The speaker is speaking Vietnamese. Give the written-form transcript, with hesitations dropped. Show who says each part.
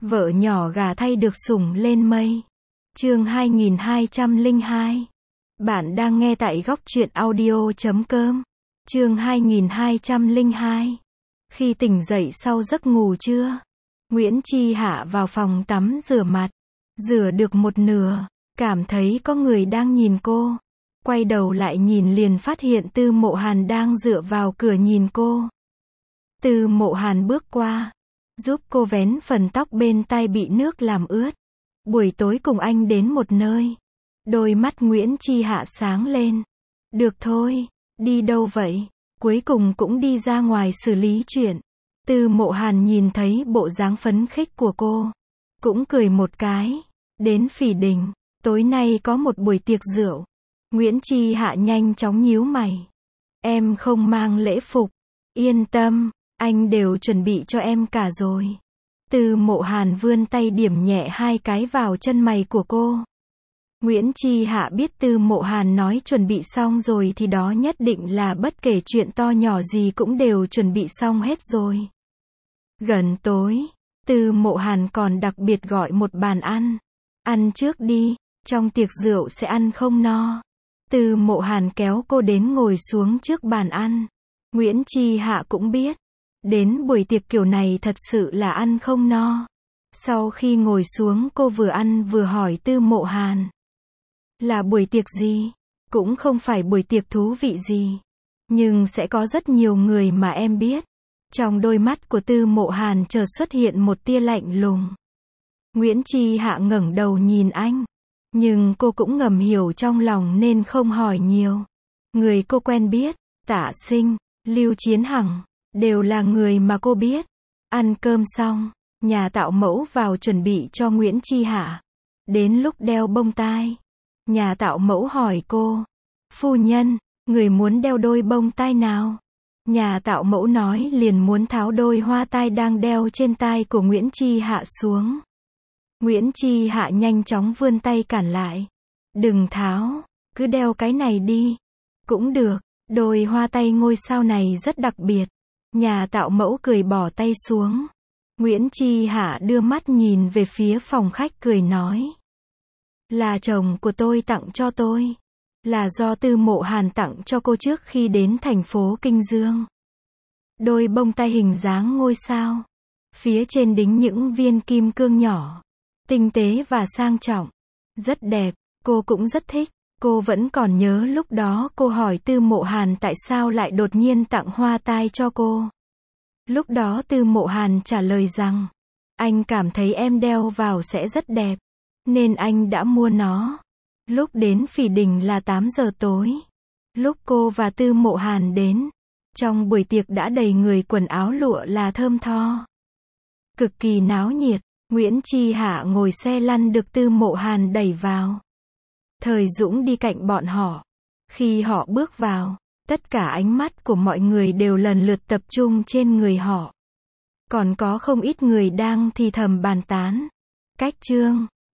Speaker 1: Vợ nhỏ gả thay được sủng lên mây. Chương 2202. Bạn đang nghe tại góc truyện audio.com. Chương 2202. Khi tỉnh dậy sau giấc ngủ trưa, Nguyễn Chi Hạ vào phòng tắm rửa mặt. Rửa được một nửa, cảm thấy có người đang nhìn cô. Quay đầu lại nhìn liền phát hiện Tư Mộ Hàn đang dựa vào cửa nhìn cô. Tư Mộ Hàn bước qua, giúp cô vén phần tóc bên tai bị nước làm ướt. Buổi tối cùng anh đến một nơi. Đôi mắt Nguyễn Chi Hạ sáng lên. Được thôi, đi đâu vậy? Cuối cùng cũng đi ra ngoài xử lý chuyện. Tư Mộ Hàn nhìn thấy bộ dáng phấn khích của cô, cũng cười một cái. Đến Phỉ Đình, tối nay có một buổi tiệc rượu. Nguyễn Chi Hạ nhanh chóng nhíu mày. Em không mang lễ phục. Yên tâm, anh đều chuẩn bị cho em cả rồi. Tư Mộ Hàn vươn tay điểm nhẹ hai cái vào chân mày của cô. Nguyễn Chi Hạ biết Tư Mộ Hàn nói chuẩn bị xong rồi thì đó nhất định là bất kể chuyện to nhỏ gì cũng đều chuẩn bị xong hết rồi. Gần tối, Tư Mộ Hàn còn đặc biệt gọi một bàn ăn. Ăn trước đi, trong tiệc rượu sẽ ăn không no. Tư Mộ Hàn kéo cô đến ngồi xuống trước bàn ăn. Nguyễn Chi Hạ cũng biết, đến buổi tiệc kiểu này thật sự là ăn không no. Sau khi ngồi xuống cô vừa ăn vừa hỏi Tư Mộ Hàn. Là buổi tiệc gì? Cũng không phải buổi tiệc thú vị gì. Nhưng sẽ có rất nhiều người mà em biết. Trong đôi mắt của Tư Mộ Hàn chợt xuất hiện một tia lạnh lùng. Nguyễn Chi Hạ ngẩng đầu nhìn anh. Nhưng cô cũng ngầm hiểu trong lòng nên không hỏi nhiều. Người cô quen biết, Tạ Sinh, Lưu Chiến Hằng, đều là người mà cô biết. Ăn cơm xong, nhà tạo mẫu vào chuẩn bị cho Nguyễn Chi Hạ. Đến lúc đeo bông tai, nhà tạo mẫu hỏi cô, phu nhân, người muốn đeo đôi bông tai nào? Nhà tạo mẫu nói liền muốn tháo đôi hoa tai đang đeo trên tai của Nguyễn Chi Hạ xuống. Nguyễn Chi Hạ nhanh chóng vươn tay cản lại. Đừng tháo, cứ đeo cái này đi. Cũng được, đôi hoa tay ngôi sao này rất đặc biệt. Nhà tạo mẫu cười bỏ tay xuống. Nguyễn Chi Hạ đưa mắt nhìn về phía phòng khách cười nói. Là chồng của tôi tặng cho tôi. Là do Tư Mộ Hàn tặng cho cô trước khi đến thành phố Kinh Dương. Đôi bông tai hình dáng ngôi sao. Phía trên đính những viên kim cương nhỏ. Tinh tế và sang trọng. Rất đẹp, cô cũng rất thích. Cô vẫn còn nhớ lúc đó cô hỏi Tư Mộ Hàn tại sao lại đột nhiên tặng hoa tai cho cô. Lúc đó Tư Mộ Hàn trả lời rằng, anh cảm thấy em đeo vào sẽ rất đẹp, nên anh đã mua nó. Lúc đến Phỉ Đình là 8 giờ tối. Lúc cô và Tư Mộ Hàn đến, trong buổi tiệc đã đầy người quần áo lụa là thơm tho. Cực kỳ náo nhiệt. Nguyễn Chi Hạ ngồi xe lăn được Tư Mộ Hàn đẩy vào. Thời Dũng đi cạnh bọn họ. Khi họ bước vào, tất cả ánh mắt của mọi người đều lần lượt tập trung trên người họ. Còn có không ít người đang thì thầm bàn tán. Cách Trương,